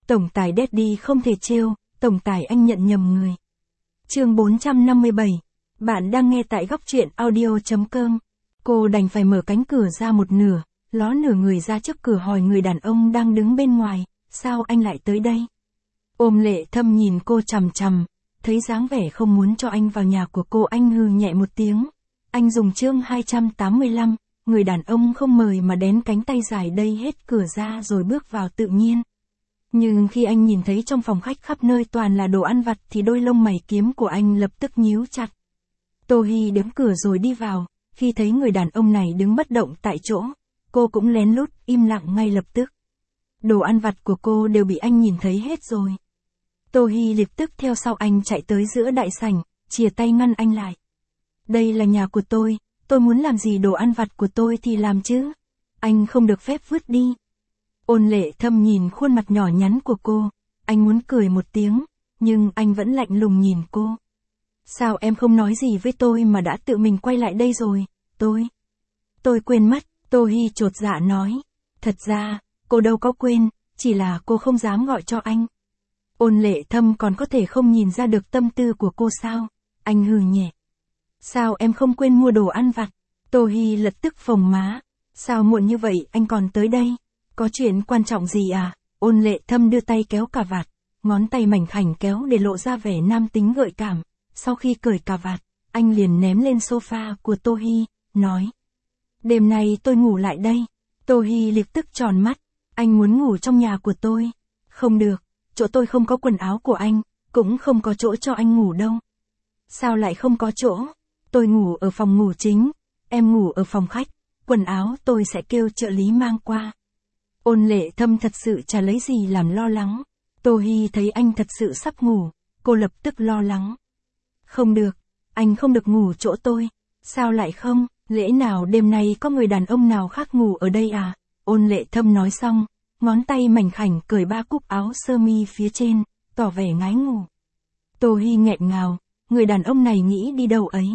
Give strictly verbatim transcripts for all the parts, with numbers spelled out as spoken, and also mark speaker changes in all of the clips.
Speaker 1: Tổng tài Daddy không thể trêu, tổng tài anh nhận nhầm người. Chương bốn trăm năm mươi bảy. Bạn đang nghe tại góc truyện audio.com. Cô đành phải mở cánh cửa ra một nửa, ló nửa người ra trước cửa hỏi người đàn ông đang đứng bên ngoài, sao anh lại tới đây? Ôm Lệ Thâm nhìn cô chằm chằm, thấy dáng vẻ không muốn cho anh vào nhà của cô, anh hừ nhẹ một tiếng. Anh dùng chương hai trăm tám mươi lăm, người đàn ông không mời mà đến, cánh tay dài đây hết cửa ra rồi bước vào tự nhiên. Nhưng khi anh nhìn thấy trong phòng khách khắp nơi toàn là đồ ăn vặt thì đôi lông mày kiếm của anh lập tức nhíu chặt. Tô Hi đóng cửa rồi đi vào, khi thấy người đàn ông này đứng bất động tại chỗ, cô cũng lén lút im lặng ngay lập tức. Đồ ăn vặt của cô đều bị anh nhìn thấy hết rồi. Tô Hi lập tức theo sau anh chạy tới giữa đại sảnh, chìa tay ngăn anh lại. Đây là nhà của tôi, tôi muốn làm gì đồ ăn vặt của tôi thì làm chứ. Anh không được phép vứt đi. Ôn Lệ Thâm nhìn khuôn mặt nhỏ nhắn của cô, anh muốn cười một tiếng, nhưng anh vẫn lạnh lùng nhìn cô. Sao em không nói gì với tôi mà đã tự mình quay lại đây rồi, tôi... Tôi quên mất, Tô Hi chột dạ nói. Thật ra, cô đâu có quên, chỉ là cô không dám gọi cho anh. Ôn Lệ Thâm còn có thể không nhìn ra được tâm tư của cô sao? Anh hừ nhẹ. Sao em không quên mua đồ ăn vặt? Tô Hi lập tức phồng má. Sao muộn như vậy anh còn tới đây? Có chuyện quan trọng gì à? Ôn Lệ Thâm đưa tay kéo cà vạt, ngón tay mảnh khảnh kéo để lộ ra vẻ nam tính gợi cảm. Sau khi cởi cà vạt, anh liền ném lên sofa của Tô Hi, nói. Đêm nay tôi ngủ lại đây. Tô Hi lập tức tròn mắt. Anh muốn ngủ trong nhà của tôi? Không được, chỗ tôi không có quần áo của anh, cũng không có chỗ cho anh ngủ đâu. Sao lại không có chỗ? Tôi ngủ ở phòng ngủ chính, em ngủ ở phòng khách, quần áo tôi sẽ kêu trợ lý mang qua. Ôn Lệ Thâm thật sự chả lấy gì làm lo lắng. Tô Hi thấy anh thật sự sắp ngủ, cô lập tức lo lắng. Không được, anh không được ngủ chỗ tôi. Sao lại không, lẽ nào đêm nay có người đàn ông nào khác ngủ ở đây à? Ôn Lệ Thâm nói xong, ngón tay mảnh khảnh cởi ba cúc áo sơ mi phía trên, tỏ vẻ ngái ngủ. Tô Hi nghẹn ngào, người đàn ông này nghĩ đi đâu ấy.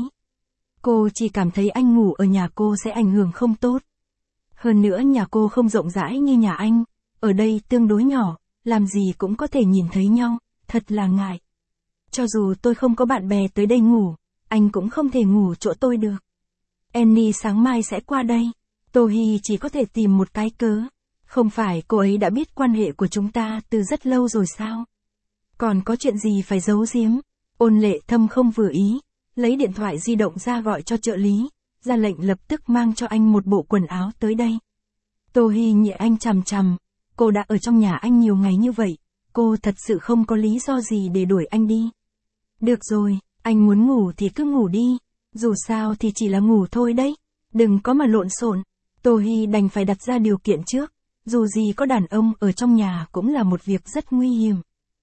Speaker 1: Cô chỉ cảm thấy anh ngủ ở nhà cô sẽ ảnh hưởng không tốt. Hơn nữa nhà cô không rộng rãi như nhà anh, ở đây tương đối nhỏ, làm gì cũng có thể nhìn thấy nhau, thật là ngại. Cho dù tôi không có bạn bè tới đây ngủ, anh cũng không thể ngủ chỗ tôi được. Annie sáng mai sẽ qua đây. Tô Hi chỉ có thể tìm một cái cớ. Không phải cô ấy đã biết quan hệ của chúng ta từ rất lâu rồi sao? Còn có chuyện gì phải giấu giếm? Ôn Lệ Thâm không vừa ý, lấy điện thoại di động ra gọi cho trợ lý, ra lệnh lập tức mang cho anh một bộ quần áo tới đây. Tô Hi nhẹ anh chằm chằm, cô đã ở trong nhà anh nhiều ngày như vậy, cô thật sự không có lý do gì để đuổi anh đi. Được rồi, anh muốn ngủ thì cứ ngủ đi, dù sao thì chỉ là ngủ thôi đấy, đừng có mà lộn xộn. Tô Hi đành phải đặt ra điều kiện trước, dù gì có đàn ông ở trong nhà cũng là một việc rất nguy hiểm.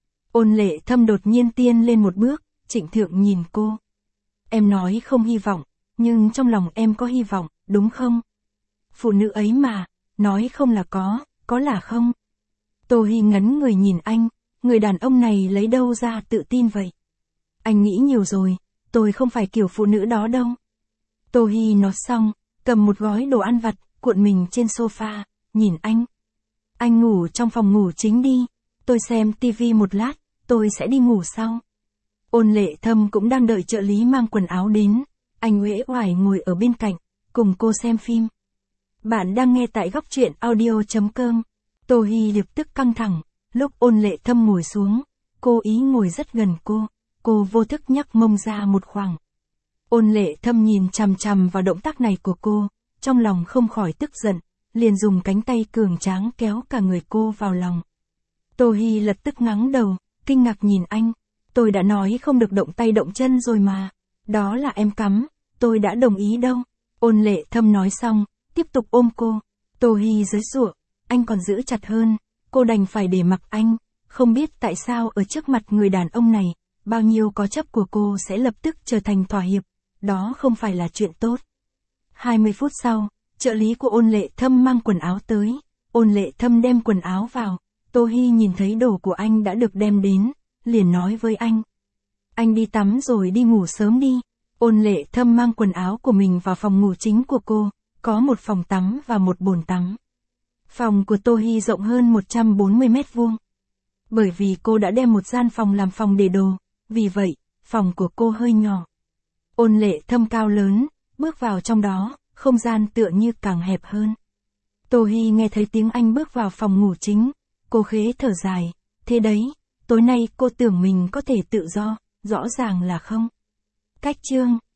Speaker 1: Ôn Lệ Thâm đột nhiên tiên lên một bước, trịnh thượng nhìn cô. Em nói không hy vọng, nhưng trong lòng em có hy vọng, đúng không? Phụ nữ ấy mà, nói không là có, có là không? Tô Hi ngấn người nhìn anh, người đàn ông này lấy đâu ra tự tin vậy? Anh nghĩ nhiều rồi, tôi không phải kiểu phụ nữ đó đâu. Tô Hi nói xong, cầm một gói đồ ăn vặt, cuộn mình trên sofa, nhìn anh. Anh ngủ trong phòng ngủ chính đi, tôi xem tivi một lát, tôi sẽ đi ngủ sau. Ôn Lệ Thâm cũng đang đợi trợ lý mang quần áo đến, anh uể oải ngồi ở bên cạnh, cùng cô xem phim. Bạn đang nghe tại góc truyện audio.com. Tô Hi lập tức căng thẳng, lúc Ôn Lệ Thâm ngồi xuống, cô ý ngồi rất gần cô, cô vô thức nhắc mông ra một khoảng. Ôn Lệ Thâm nhìn chằm chằm vào động tác này của cô, trong lòng không khỏi tức giận, liền dùng cánh tay cường tráng kéo cả người cô vào lòng. Tô Hi lập tức ngẩng đầu, kinh ngạc nhìn anh. Tôi đã nói không được động tay động chân rồi mà. Đó là em cắm, tôi đã đồng ý đâu. Ôn Lệ Thâm nói xong, tiếp tục ôm cô. Tô Hi giãy giụa, anh còn giữ chặt hơn. Cô đành phải để mặc anh. Không biết tại sao ở trước mặt người đàn ông này, bao nhiêu có chấp của cô sẽ lập tức trở thành thỏa hiệp. Đó không phải là chuyện tốt. hai mươi phút sau, trợ lý của Ôn Lệ Thâm mang quần áo tới. Ôn Lệ Thâm đem quần áo vào. Tô Hi nhìn thấy đồ của anh đã được đem đến, liền nói với anh. Anh đi tắm rồi đi ngủ sớm đi. Ôn Lệ Thâm mang quần áo của mình vào phòng ngủ chính của cô, có một phòng tắm và một bồn tắm. Phòng của Tô Hi rộng hơn một trăm bốn mươi mét vuông. Bởi vì cô đã đem một gian phòng làm phòng để đồ, vì vậy, phòng của cô hơi nhỏ. Ôn Lệ Thâm cao lớn, bước vào trong đó, không gian tựa như càng hẹp hơn. Tô Hi nghe thấy tiếng anh bước vào phòng ngủ chính, cô khẽ thở dài, thế đấy, tối nay cô tưởng mình có thể tự do, rõ ràng là không. Cách chương